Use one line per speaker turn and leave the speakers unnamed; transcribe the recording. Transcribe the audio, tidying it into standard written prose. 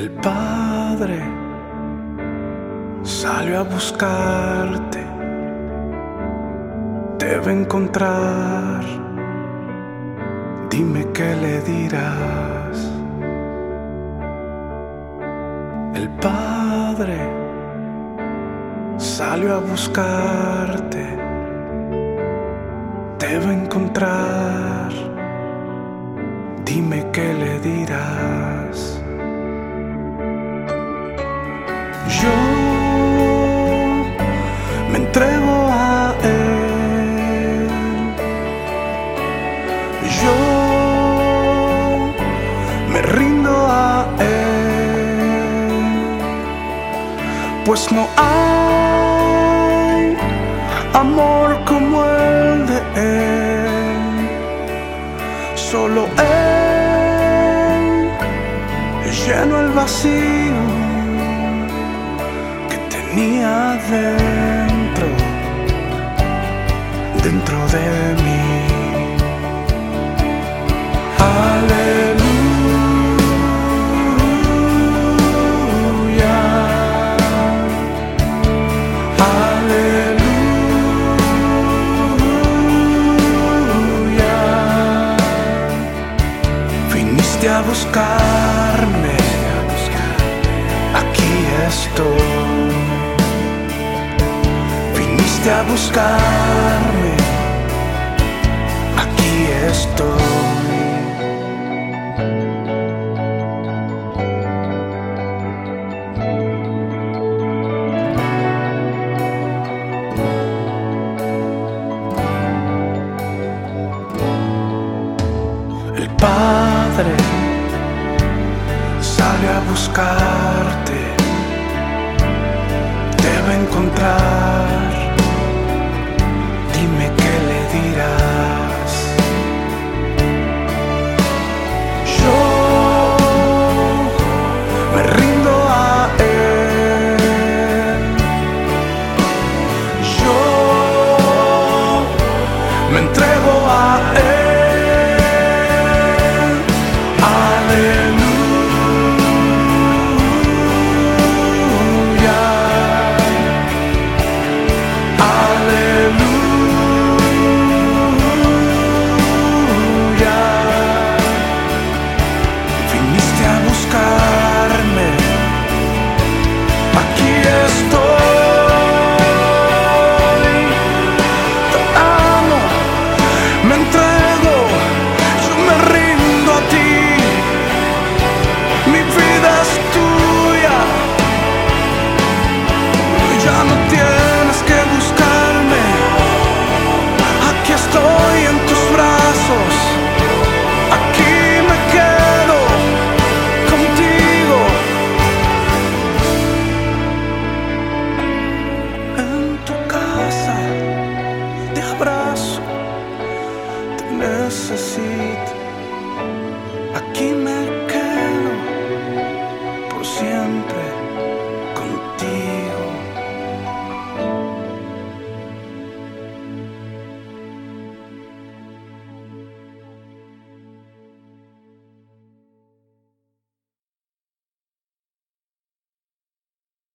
El Padre salió a buscarte, te va a encontrar. Dime qué le dirás. El Padre salió a buscarte, te va a encontrar. Dime qué le dirás. Yo me entrego a Él. Yo me rindo a Él, pues no hay amor como el de Él. Solo Él llenó el vacío que tenía dentro de mí. Aleluya, aleluya. Viniste a buscarme, aquí estoy. Viniste a buscarme, aquí estoy. El Padre sale a buscarte, te va a encontrar. Dime qué le dirás. Yo me rindo a Él. Yo me entrego a Él. Necesito, aquí me